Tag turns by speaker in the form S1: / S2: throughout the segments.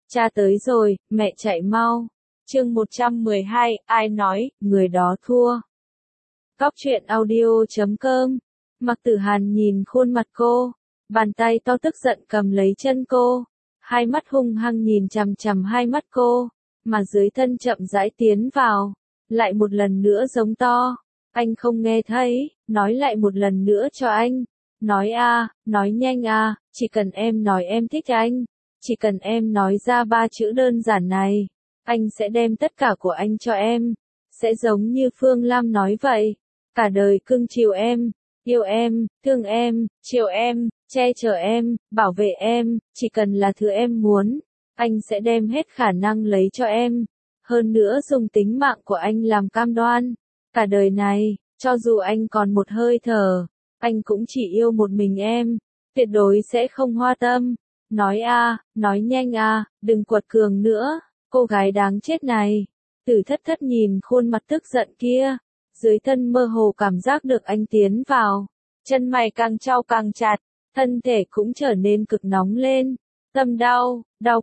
S1: Cha tới rồi, mẹ chạy mau. Chương 112, ai nói, người đó thua. Góc truyện audio.com. Mạc Tử Hàn nhìn khuôn mặt cô, bàn tay to tức giận cầm lấy chân cô, hai mắt hung hăng nhìn chằm chằm hai mắt cô, mà dưới thân chậm rãi tiến vào, lại một lần nữa giống to. Anh không nghe thấy, nói lại một lần nữa cho anh. Nói a, nói nhanh a, chỉ cần em nói em thích anh, chỉ cần em nói ra 3 chữ đơn giản này, anh sẽ đem tất cả của anh cho em, sẽ giống như Phương Lam nói vậy, cả đời cưng chiều em, yêu em, thương em, chiều em, che chở em, bảo vệ em, chỉ cần là thứ em muốn, anh sẽ đem hết khả năng lấy cho em, hơn nữa dùng tính mạng của anh làm cam đoan, cả đời này, cho dù anh còn một hơi thở, anh cũng chỉ yêu một mình em, tuyệt đối sẽ không hoa tâm. Nói a, nói nhanh a, đừng quật cường nữa, cô gái đáng chết này. Tử Thất Thất nhìn khuôn mặt tức giận kia, dưới thân mơ hồ cảm giác được anh tiến vào, chân mày càng trao càng chặt, thân thể cũng trở nên cực nóng lên, tâm đau,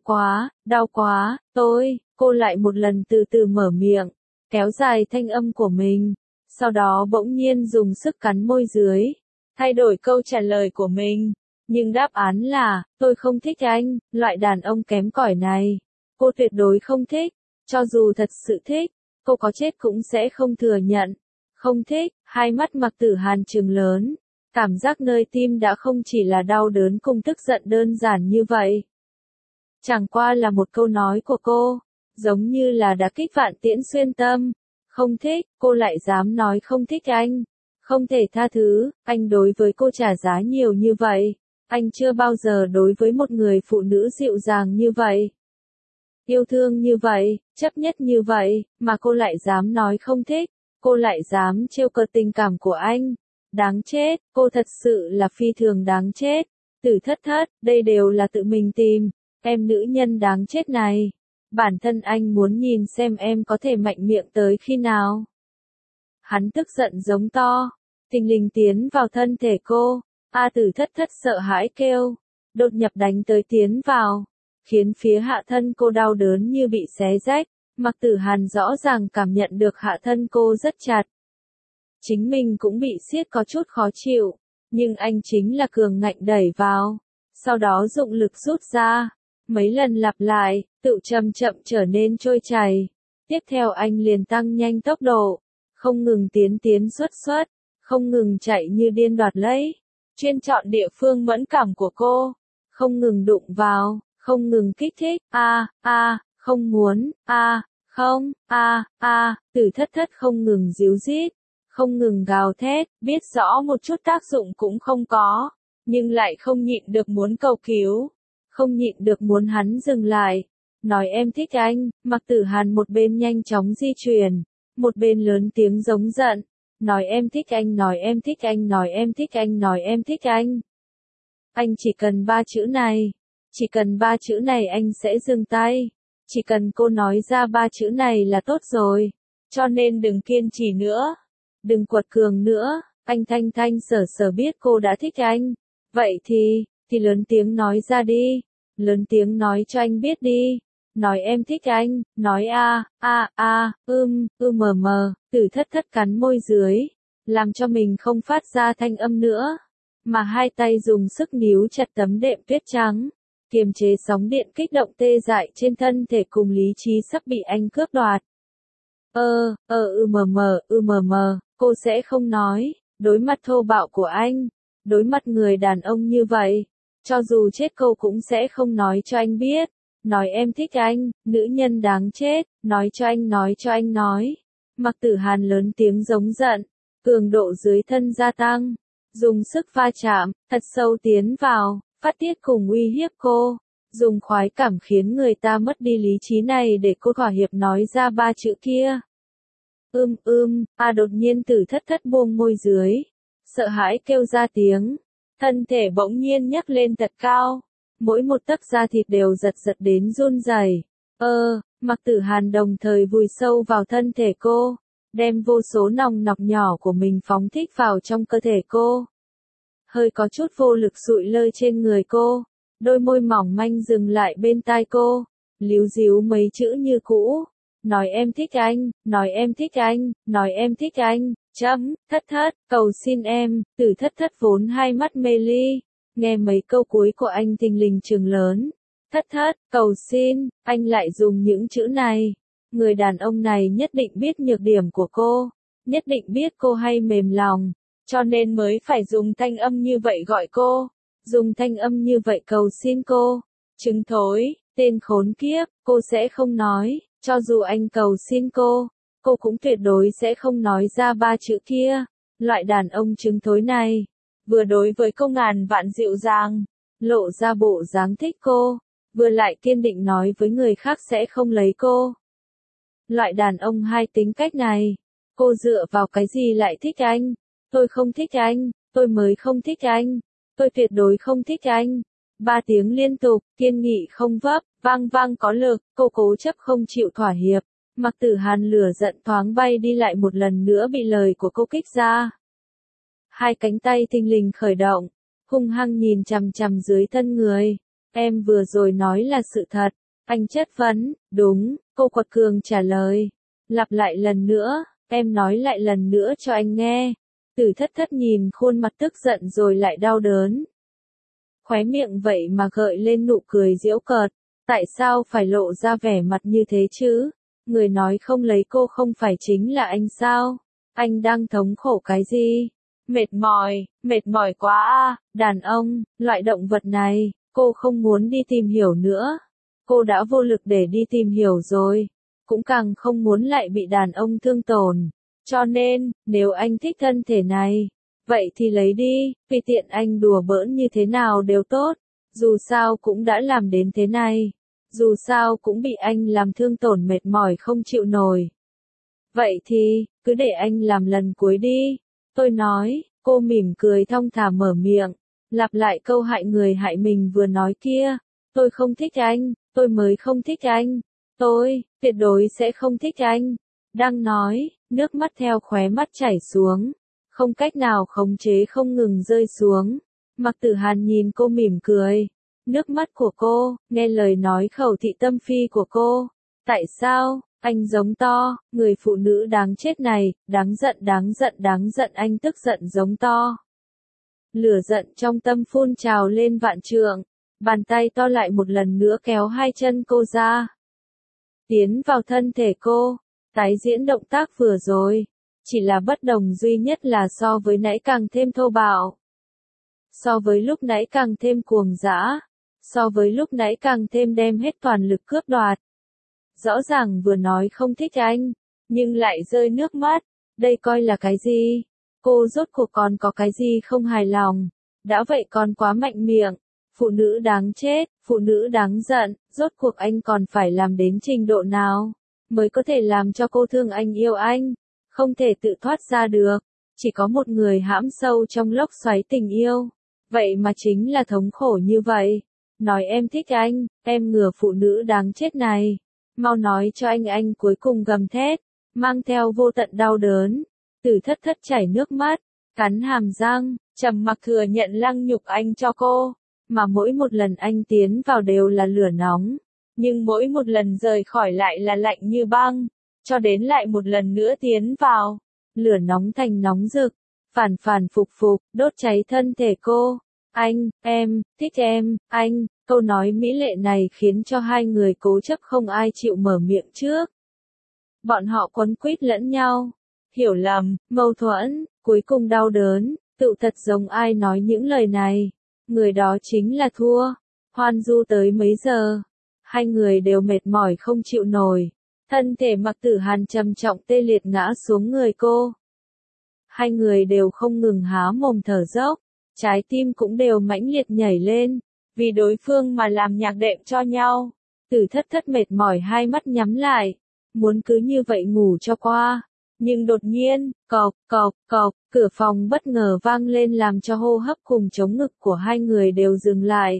S1: đau quá, cô lại một lần từ từ mở miệng, kéo dài thanh âm của mình, sau đó bỗng nhiên dùng sức cắn môi dưới, thay đổi câu trả lời của mình. Nhưng đáp án là, tôi không thích anh, loại đàn ông kém cỏi này. Cô tuyệt đối không thích, cho dù thật sự thích, cô có chết cũng sẽ không thừa nhận. Không thích, hai mắt Mạc Tử Hàn trừng lớn, cảm giác nơi tim đã không chỉ là đau đớn cùng tức giận đơn giản như vậy. Chẳng qua là một câu nói của cô, giống như là đã kích vạn tiễn xuyên tâm. Không thích, cô lại dám nói không thích anh. Không thể tha thứ, anh đối với cô trả giá nhiều như vậy. Anh chưa bao giờ đối với một người phụ nữ dịu dàng như vậy. Yêu thương như vậy, chấp nhất như vậy, mà cô lại dám nói không thích, cô lại dám trêu cợt tình cảm của anh. Đáng chết, cô thật sự là phi thường đáng chết. Tử Thất Thất, đây đều là tự mình tìm, em nữ nhân đáng chết này. Bản thân anh muốn nhìn xem em có thể mạnh miệng tới khi nào. Hắn tức giận giống to, thình lình tiến vào thân thể cô. Tử Thất Thất sợ hãi kêu, đột nhập đánh tới tiến vào, khiến phía hạ thân cô đau đớn như bị xé rách, Mạc Tử Hàn rõ ràng cảm nhận được hạ thân cô rất chặt. Chính mình cũng bị siết có chút khó chịu, nhưng anh chính là cường ngạnh đẩy vào, sau đó dụng lực rút ra, mấy lần lặp lại, tự chậm chậm trở nên trôi chảy. Tiếp theo anh liền tăng nhanh tốc độ, không ngừng tiến xuất, không ngừng chạy như điên đoạt lấy. Chuyên chọn địa phương mẫn cảm của cô, không ngừng đụng vào, không ngừng kích thích, không muốn, không, Tử Thất Thất không ngừng díu dít, không ngừng gào thét, biết rõ một chút tác dụng cũng không có, nhưng lại không nhịn được muốn cầu cứu, không nhịn được muốn hắn dừng lại, nói em thích anh. Mạc Tử Hàn một bên nhanh chóng di chuyển, một bên lớn tiếng giống giận. Nói em thích anh, nói em thích anh, nói em thích anh, nói em thích anh. Anh chỉ cần 3 chữ này. Chỉ cần 3 chữ này anh sẽ dừng tay. Chỉ cần cô nói ra 3 chữ này là tốt rồi. Cho nên đừng kiên trì nữa. Đừng quật cường nữa. Anh thanh sở biết cô đã thích anh. Vậy thì lớn tiếng nói ra đi. Lớn tiếng nói cho anh biết đi. Nói em thích anh, nói mờ, Tử Thất Thất cắn môi dưới, làm cho mình không phát ra thanh âm nữa, mà hai tay dùng sức níu chặt tấm đệm tuyết trắng, kiềm chế sóng điện kích động tê dại trên thân thể cùng lý trí sắp bị anh cướp đoạt. Mờ, cô sẽ không nói, đối mặt thô bạo của anh, đối mặt người đàn ông như vậy, cho dù chết cô cũng sẽ không nói cho anh biết. Nói em thích anh, nữ nhân đáng chết, nói cho anh nói. Mạc Tử Hàn lớn tiếng giống giận, cường độ dưới thân gia tăng, dùng sức va chạm, thật sâu tiến vào, phát tiết cùng uy hiếp cô, dùng khoái cảm khiến người ta mất đi lý trí này để cô thỏa hiệp nói ra 3 chữ kia. Đột nhiên Tử Thất Thất buông môi dưới, sợ hãi kêu ra tiếng, thân thể bỗng nhiên nhấc lên thật cao. Mỗi một tấc da thịt đều giật đến run rẩy. Mạc Tử Hàn đồng thời vùi sâu vào thân thể cô, đem vô số nòng nọc nhỏ của mình phóng thích vào trong cơ thể cô. Hơi có chút vô lực sụi lơ trên người cô, đôi môi mỏng manh dừng lại bên tai cô, líu díu mấy chữ như cũ. Nói em thích anh, nói em thích anh, nói em thích anh, thất thất, cầu xin em, Từ thất thất vốn hai mắt mê ly. Nghe mấy câu cuối của anh thình lình trừng lớn. Thất thất, cầu xin, anh lại dùng những chữ này. Người đàn ông này nhất định biết nhược điểm của cô, nhất định biết cô hay mềm lòng, cho nên mới phải dùng thanh âm như vậy gọi cô, dùng thanh âm như vậy cầu xin cô. Trứng thối, tên khốn kiếp, cô sẽ không nói, cho dù anh cầu xin cô cũng tuyệt đối sẽ không nói ra ba chữ kia. Loại đàn ông trứng thối này, vừa đối với cô ngàn vạn dịu dàng, lộ ra bộ dáng thích cô, vừa lại kiên định nói với người khác sẽ không lấy cô. Loại đàn ông hai tính cách này, cô dựa vào cái gì lại thích anh? Tôi không thích anh, tôi mới không thích anh, tôi tuyệt đối không thích anh. 3 tiếng liên tục, kiên nghị không vấp, vang vang có lực, cô cố chấp không chịu thỏa hiệp. Mặc Tử Hàn lửa giận thoáng bay đi lại một lần nữa bị lời của cô kích ra. Hai cánh tay thình lình khởi động, hung hăng nhìn chằm chằm dưới thân người. Em vừa rồi nói là sự thật. Anh chất vấn, đúng, cô quật cường trả lời. Lặp lại lần nữa, em nói lại lần nữa cho anh nghe. Từ thất thất nhìn khuôn mặt tức giận rồi lại đau đớn. Khóe miệng vậy mà gợi lên nụ cười giễu cợt. Tại sao phải lộ ra vẻ mặt như thế chứ? Người nói không lấy cô không phải chính là anh sao? Anh đang thống khổ cái gì? Mệt mỏi quá à, đàn ông, loại động vật này, cô không muốn đi tìm hiểu nữa. Cô đã vô lực để đi tìm hiểu rồi, cũng càng không muốn lại bị đàn ông thương tổn. Cho nên, nếu anh thích thân thể này, vậy thì lấy đi, vì tiện anh đùa bỡn như thế nào đều tốt. Dù sao cũng đã làm đến thế này, dù sao cũng bị anh làm thương tổn mệt mỏi không chịu nổi. Vậy thì, cứ để anh làm lần cuối đi. Tôi nói, cô mỉm cười thong thả mở miệng, lặp lại câu hại người hại mình vừa nói kia. Tôi không thích anh, tôi mới không thích anh. Tôi, tuyệt đối sẽ không thích anh. Đang nói, nước mắt theo khóe mắt chảy xuống, không cách nào khống chế không ngừng rơi xuống. Mặc Tử Hàn nhìn cô mỉm cười. Nước mắt của cô, nghe lời nói khẩu thị tâm phi của cô. Tại sao? Anh giống to, người phụ nữ đáng chết này, đáng giận anh tức giận giống to. Lửa giận trong tâm phun trào lên vạn trượng, bàn tay to lại một lần nữa kéo hai chân cô ra. Tiến vào thân thể cô, tái diễn động tác vừa rồi, chỉ là bất đồng duy nhất là so với nãy càng thêm thô bạo. So với lúc nãy càng thêm cuồng dã, so với lúc nãy càng thêm đem hết toàn lực cướp đoạt. Rõ ràng vừa nói không thích anh, nhưng lại rơi nước mắt, đây coi là cái gì? Cô rốt cuộc còn có cái gì không hài lòng? Đã vậy còn quá mạnh miệng, phụ nữ đáng chết, phụ nữ đáng giận, rốt cuộc anh còn phải làm đến trình độ nào, mới có thể làm cho cô thương anh yêu anh, không thể tự thoát ra được, chỉ có một người hãm sâu trong lốc xoáy tình yêu, vậy mà chính là thống khổ như vậy. Nói em thích anh, em ngừa phụ nữ đáng chết này. Mau nói cho anh cuối cùng gầm thét, mang theo vô tận đau đớn. Từ thất thất chảy nước mắt, cắn hàm răng, trầm mặc thừa nhận lăng nhục anh cho cô. Mà mỗi một lần anh tiến vào đều là lửa nóng, nhưng mỗi một lần rời khỏi lại là lạnh như băng, cho đến lại một lần nữa tiến vào, lửa nóng thành nóng rực, phản phản phục phục, đốt cháy thân thể cô. Anh, em, thích em, anh. Câu nói mỹ lệ này khiến cho hai người cố chấp không ai chịu mở miệng trước. Bọn họ quấn quýt lẫn nhau, hiểu lầm, mâu thuẫn, cuối cùng đau đớn, tự thật giống ai nói những lời này. Người đó chính là thua. Hoan du tới mấy giờ, hai người đều mệt mỏi không chịu nổi. Thân thể Mặc Tử Hàn trầm trọng tê liệt ngã xuống người cô. Hai người đều không ngừng há mồm thở dốc, trái tim cũng đều mãnh liệt nhảy lên. Vì đối phương mà làm nhạc đệm cho nhau. Từ thất thất mệt mỏi hai mắt nhắm lại, muốn cứ như vậy ngủ cho qua. Nhưng đột nhiên, cộc, cửa phòng bất ngờ vang lên làm cho hô hấp cùng chống ngực của hai người đều dừng lại.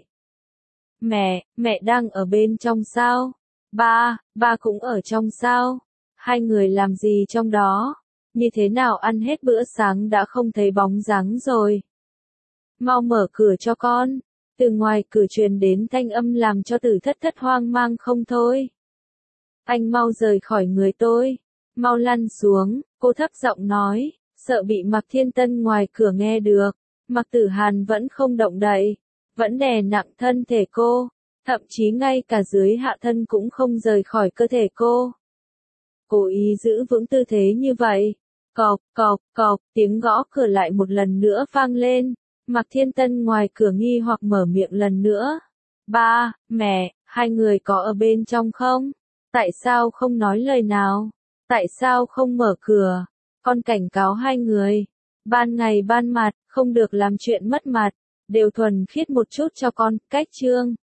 S1: Mẹ đang ở bên trong sao? Ba cũng ở trong sao? Hai người làm gì trong đó? Như thế nào ăn hết bữa sáng đã không thấy bóng dáng rồi? Mau mở cửa cho con. Từ ngoài cửa truyền đến thanh âm làm cho Tử Thất Thất hoang mang không thôi. Anh mau rời khỏi người tôi. Mau lăn xuống, cô thấp giọng nói, sợ bị Mạc Thiên Tân ngoài cửa nghe được. Mạc Tử Hàn vẫn không động đậy, vẫn đè nặng thân thể cô, thậm chí ngay cả dưới hạ thân cũng không rời khỏi cơ thể cô. Cố ý giữ vững tư thế như vậy. Cộc, cộc, cộc, tiếng gõ cửa lại một lần nữa vang lên. Mạc Thiên Tân ngoài cửa nghi hoặc mở miệng lần nữa. Ba, mẹ, hai người có ở bên trong không? Tại sao không nói lời nào? Tại sao không mở cửa? Con cảnh cáo hai người. Ban ngày ban mặt, không được làm chuyện mất mặt. Đều thuần khiết một chút cho con, cách chương.